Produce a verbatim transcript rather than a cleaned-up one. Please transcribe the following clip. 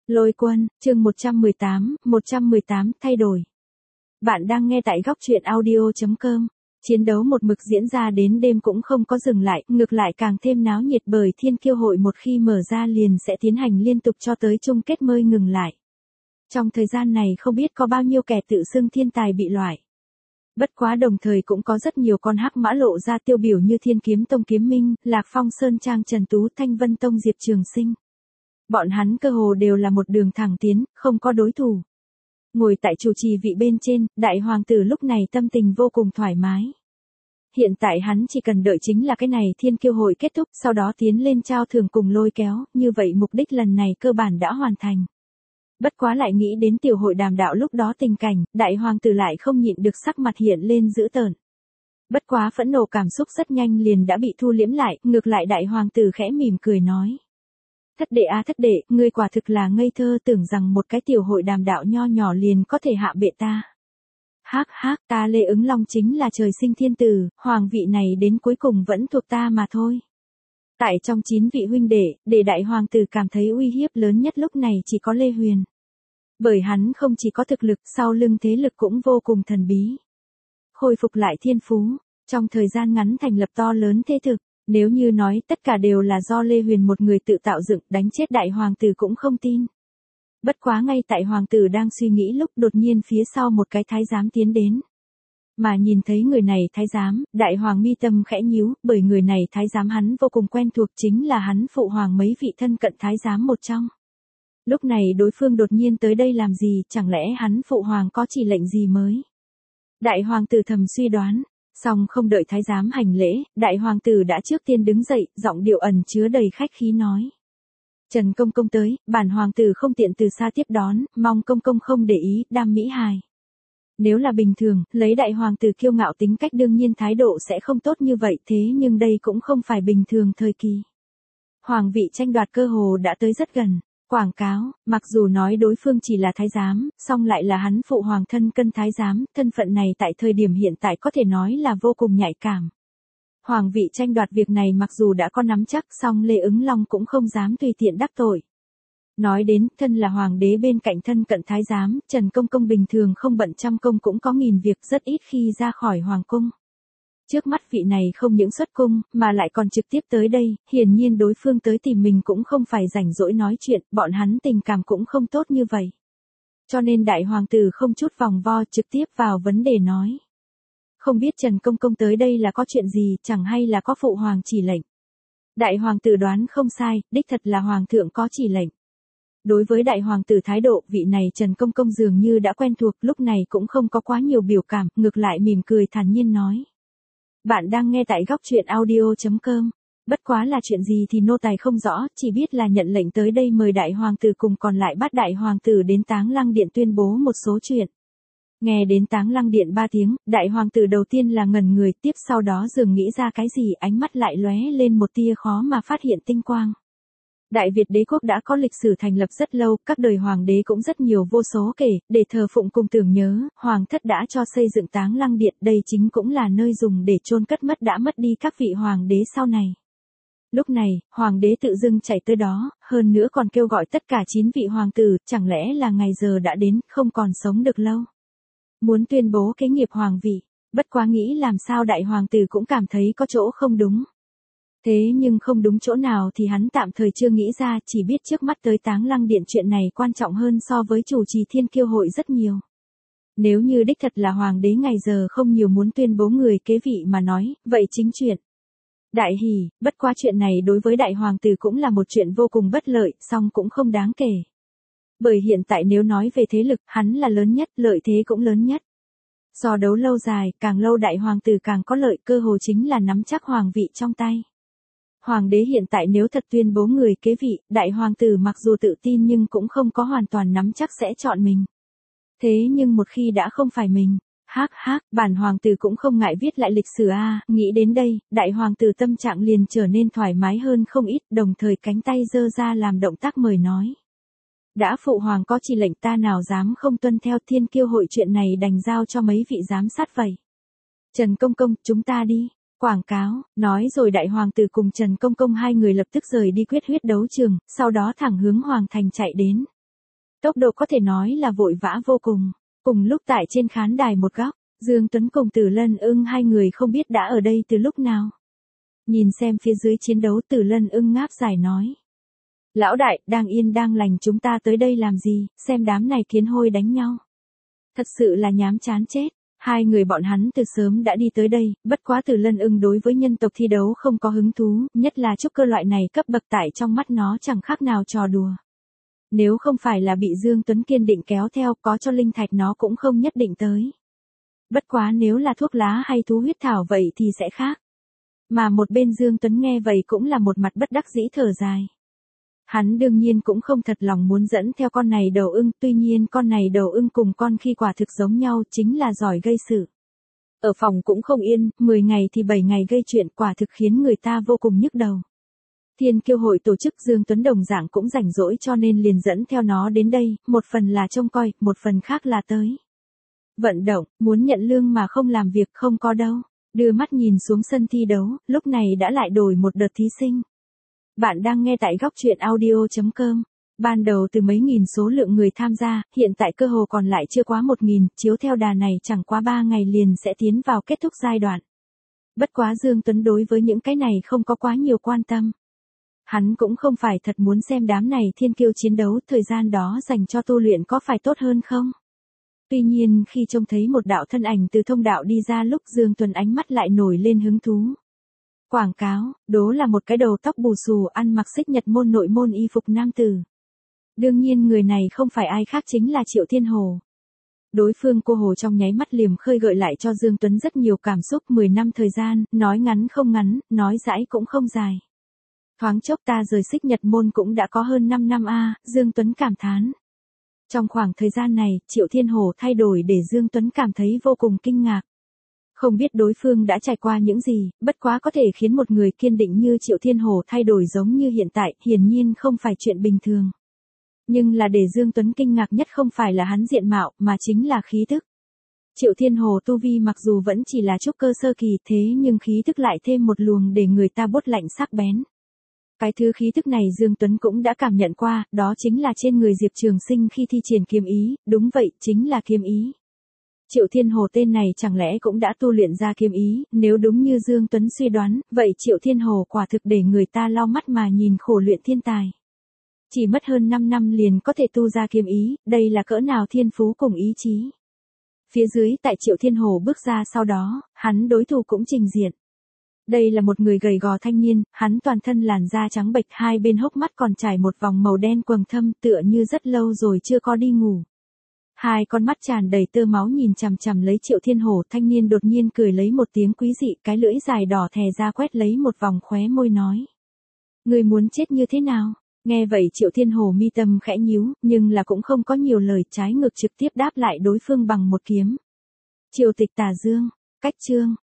Lôi Quân, chương một trăm mười tám, một trăm mười tám, thay đổi. Bạn đang nghe tại góc truyện audio chấm com. Chiến đấu một mực diễn ra đến đêm cũng không có dừng lại, ngược lại càng thêm náo nhiệt bởi Thiên Kiêu hội một khi mở ra liền sẽ tiến hành liên tục cho tới chung kết mới ngừng lại. Trong thời gian này không biết có bao nhiêu kẻ tự xưng thiên tài bị loại. Bất quá đồng thời cũng có rất nhiều con hắc mã lộ ra tiêu biểu như Thiên Kiếm Tông Kiếm Minh, Lạc Phong Sơn Trang Trần Tú, Thanh Vân Tông Diệp Trường Sinh. Bọn hắn cơ hồ đều là một đường thẳng tiến, không có đối thủ. Ngồi tại chủ trì vị bên trên, đại hoàng tử lúc này tâm tình vô cùng thoải mái. Hiện tại hắn chỉ cần đợi chính là cái này Thiên Kiêu hội kết thúc, sau đó tiến lên trao thưởng cùng lôi kéo, như vậy mục đích lần này cơ bản đã hoàn thành. Bất quá lại nghĩ đến tiểu hội đàm đạo lúc đó tình cảnh, đại hoàng tử lại không nhịn được sắc mặt hiện lên dữ tợn. Bất quá phẫn nộ cảm xúc rất nhanh liền đã bị thu liễm lại, ngược lại đại hoàng tử khẽ mỉm cười nói. Thất đệ á thất đệ, ngươi quả thực là ngây thơ tưởng rằng một cái tiểu hội đàm đạo nho nhỏ liền có thể hạ bệ ta. Hắc hắc, ta Lê Ứng Long chính là trời sinh thiên tử, hoàng vị này đến cuối cùng vẫn thuộc ta mà thôi. Tại trong chín vị huynh đệ, để đại hoàng tử cảm thấy uy hiếp lớn nhất lúc này chỉ có Lê Huyền. Bởi hắn không chỉ có thực lực, sau lưng thế lực cũng vô cùng thần bí. Khôi phục lại thiên phú, trong thời gian ngắn thành lập to lớn thế thực. Nếu như nói tất cả đều là do Lê Huyền một người tự tạo dựng, đánh chết đại hoàng tử cũng không tin. Bất quá ngay tại hoàng tử đang suy nghĩ lúc đột nhiên phía sau một cái thái giám tiến đến. Mà nhìn thấy người này thái giám, đại hoàng mi tâm khẽ nhíu, bởi người này thái giám hắn vô cùng quen thuộc, chính là hắn phụ hoàng mấy vị thân cận thái giám một trong. Lúc này đối phương đột nhiên tới đây làm gì, chẳng lẽ hắn phụ hoàng có chỉ lệnh gì mới? Đại hoàng tử thầm suy đoán. Xong không đợi thái giám hành lễ, đại hoàng tử đã trước tiên đứng dậy, giọng điệu ẩn chứa đầy khách khí nói. Trần công công tới, bản hoàng tử không tiện từ xa tiếp đón, mong công công không để ý, đam mỹ hài. Nếu là bình thường, lấy đại hoàng tử kiêu ngạo tính cách đương nhiên thái độ sẽ không tốt như vậy, thế nhưng đây cũng không phải bình thường thời kỳ. Hoàng vị tranh đoạt cơ hồ đã tới rất gần. Quảng cáo, mặc dù nói đối phương chỉ là thái giám, song lại là hắn phụ hoàng thân cân thái giám, thân phận này tại thời điểm hiện tại có thể nói là vô cùng nhạy cảm. Hoàng vị tranh đoạt việc này mặc dù đã có nắm chắc, song Lê Ứng Long cũng không dám tùy tiện đắc tội. Nói đến, thân là hoàng đế bên cạnh thân cận thái giám, Trần Công Công bình thường không bận trăm công cũng có nghìn việc, rất ít khi ra khỏi hoàng cung. Trước mắt vị này không những xuất cung, mà lại còn trực tiếp tới đây, hiển nhiên đối phương tới tìm mình cũng không phải rảnh rỗi nói chuyện, bọn hắn tình cảm cũng không tốt như vậy. Cho nên đại hoàng tử không chút vòng vo trực tiếp vào vấn đề nói. Không biết Trần Công Công tới đây là có chuyện gì, chẳng hay là có phụ hoàng chỉ lệnh. Đại hoàng tử đoán không sai, đích thật là hoàng thượng có chỉ lệnh. Đối với đại hoàng tử thái độ, vị này Trần Công Công dường như đã quen thuộc, lúc này cũng không có quá nhiều biểu cảm, ngược lại mỉm cười thản nhiên nói. Bạn đang nghe tại góc truyện audio chấm com. Bất quá là chuyện gì thì nô tài không rõ, chỉ biết là nhận lệnh tới đây mời đại hoàng tử cùng còn lại bắt đại hoàng tử đến Táng Lăng Điện tuyên bố một số chuyện. Nghe đến Táng Lăng Điện ba tiếng, đại hoàng tử đầu tiên là ngẩn người, tiếp sau đó dường nghĩ ra cái gì, ánh mắt lại lóe lên một tia khó mà phát hiện tinh quang. Đại Việt đế quốc đã có lịch sử thành lập rất lâu, các đời hoàng đế cũng rất nhiều vô số kể, để thờ phụng cùng tưởng nhớ, hoàng thất đã cho xây dựng Táng Lăng Điện, đây chính cũng là nơi dùng để chôn cất mất đã mất đi các vị hoàng đế sau này. Lúc này, hoàng đế tự dưng chạy tới đó, hơn nữa còn kêu gọi tất cả chín vị hoàng tử, chẳng lẽ là ngày giờ đã đến, không còn sống được lâu. Muốn tuyên bố kế nghiệp hoàng vị, bất quá nghĩ làm sao đại hoàng tử cũng cảm thấy có chỗ không đúng. Thế nhưng không đúng chỗ nào thì hắn tạm thời chưa nghĩ ra, chỉ biết trước mắt tới Táng Lăng Điện chuyện này quan trọng hơn so với chủ trì Thiên Kiêu hội rất nhiều. Nếu như đích thật là hoàng đế ngày giờ không nhiều muốn tuyên bố người kế vị mà nói, vậy chính chuyện. Đại hỉ, bất quá chuyện này đối với đại hoàng tử cũng là một chuyện vô cùng bất lợi, song cũng không đáng kể. Bởi hiện tại nếu nói về thế lực, hắn là lớn nhất, lợi thế cũng lớn nhất. Do đấu lâu dài, càng lâu đại hoàng tử càng có lợi, cơ hồ chính là nắm chắc hoàng vị trong tay. Hoàng đế hiện tại nếu thật tuyên bố người kế vị, đại hoàng tử mặc dù tự tin nhưng cũng không có hoàn toàn nắm chắc sẽ chọn mình. Thế nhưng một khi đã không phải mình, hắc hắc, bản hoàng tử cũng không ngại viết lại lịch sử a, nghĩ đến đây, đại hoàng tử tâm trạng liền trở nên thoải mái hơn không ít, đồng thời cánh tay giơ ra làm động tác mời nói. Đã phụ hoàng có chỉ lệnh ta nào dám không tuân theo, Thiên Kiêu hội chuyện này đành giao cho mấy vị giám sát vậy. Trần Công Công, chúng ta đi. Quảng cáo, nói rồi đại hoàng tử cùng Trần Công Công hai người lập tức rời đi quyết huyết đấu trường, sau đó thẳng hướng hoàng thành chạy đến. Tốc độ có thể nói là vội vã vô cùng. Cùng lúc tại trên khán đài một góc, Dương Tuấn cùng Tử Lân Ưng hai người không biết đã ở đây từ lúc nào. Nhìn xem phía dưới chiến đấu, Tử Lân Ưng ngáp dài nói. Lão đại, đang yên đang lành chúng ta tới đây làm gì, xem đám này kiến hôi đánh nhau. Thật sự là nhám chán chết. Hai người bọn hắn từ sớm đã đi tới đây, bất quá Tử Lân Ưng đối với nhân tộc thi đấu không có hứng thú, nhất là trúc cơ loại này cấp bậc tại trong mắt nó chẳng khác nào trò đùa. Nếu không phải là bị Dương Tuấn kiên định kéo theo, có cho linh thạch nó cũng không nhất định tới. Bất quá nếu là thuốc lá hay thú huyết thảo vậy thì sẽ khác. Mà một bên Dương Tuấn nghe vậy cũng là một mặt bất đắc dĩ thở dài. Hắn đương nhiên cũng không thật lòng muốn dẫn theo con này đầu ưng, tuy nhiên con này đầu ưng cùng con khi quả thực giống nhau, chính là giỏi gây sự. Ở phòng cũng không yên, mười ngày thì bảy ngày gây chuyện, quả thực khiến người ta vô cùng nhức đầu. Thiên Kiêu hội tổ chức, Dương Tuấn đồng dạng cũng rảnh rỗi cho nên liền dẫn theo nó đến đây, một phần là trông coi, một phần khác là tới. Vận động, muốn nhận lương mà không làm việc không có đâu. Đưa mắt nhìn xuống sân thi đấu, lúc này đã lại đổi một đợt thí sinh. Bạn đang nghe tại góc truyện audio chấm com. Ban đầu từ mấy nghìn số lượng người tham gia, hiện tại cơ hồ còn lại chưa quá một nghìn, chiếu theo đà này chẳng quá ba ngày liền sẽ tiến vào kết thúc giai đoạn. Bất quá Dương Tuấn đối với những cái này không có quá nhiều quan tâm. Hắn cũng không phải thật muốn xem đám này thiên kiêu chiến đấu, thời gian đó dành cho tu luyện có phải tốt hơn không? Tuy nhiên khi trông thấy một đạo thân ảnh từ thông đạo đi ra lúc Dương Tuấn ánh mắt lại nổi lên hứng thú. Quảng cáo, đó là một cái đầu tóc bù xù ăn mặc xích Nhật môn nội môn y phục nam tử. Đương nhiên người này không phải ai khác chính là Triệu Thiên Hồ. Đối phương cô hồ trong nháy mắt liềm khơi gợi lại cho Dương Tuấn rất nhiều cảm xúc, mười năm thời gian, nói ngắn không ngắn, nói dãi cũng không dài. Thoáng chốc ta rời xích Nhật môn cũng đã có hơn năm năm a, Dương Tuấn cảm thán. Trong khoảng thời gian này, Triệu Thiên Hồ thay đổi để Dương Tuấn cảm thấy vô cùng kinh ngạc. Không biết đối phương đã trải qua những gì, bất quá có thể khiến một người kiên định như Triệu Thiên Hồ thay đổi giống như hiện tại, hiển nhiên không phải chuyện bình thường. Nhưng là để Dương Tuấn kinh ngạc nhất không phải là hắn diện mạo, mà chính là khí tức. Triệu Thiên Hồ tu vi mặc dù vẫn chỉ là trúc cơ sơ kỳ, thế nhưng khí tức lại thêm một luồng để người ta bốt lạnh sắc bén. Cái thứ khí tức này Dương Tuấn cũng đã cảm nhận qua, đó chính là trên người Diệp Trường Sinh khi thi triển kiếm ý, đúng vậy, chính là kiếm ý. Triệu Thiên Hồ tên này chẳng lẽ cũng đã tu luyện ra kiếm ý, nếu đúng như Dương Tuấn suy đoán, vậy Triệu Thiên Hồ quả thực để người ta lau mắt mà nhìn khổ luyện thiên tài. Chỉ mất hơn năm năm liền có thể tu ra kiếm ý, đây là cỡ nào thiên phú cùng ý chí. Phía dưới tại Triệu Thiên Hồ bước ra sau đó, hắn đối thủ cũng trình diện. Đây là một người gầy gò thanh niên, hắn toàn thân làn da trắng bệch, hai bên hốc mắt còn trải một vòng màu đen quầng thâm, tựa như rất lâu rồi chưa có đi ngủ. Hai con mắt tràn đầy tơ máu nhìn chằm chằm lấy Triệu Thiên Hồ, thanh niên đột nhiên cười lấy một tiếng quý dị, cái lưỡi dài đỏ thè ra quét lấy một vòng khóe môi nói. Người muốn chết như thế nào? Nghe vậy Triệu Thiên Hồ mi tâm khẽ nhíu, nhưng là cũng không có nhiều lời, trái ngược trực tiếp đáp lại đối phương bằng một kiếm. Triều Tịch Tà Dương, cách chương,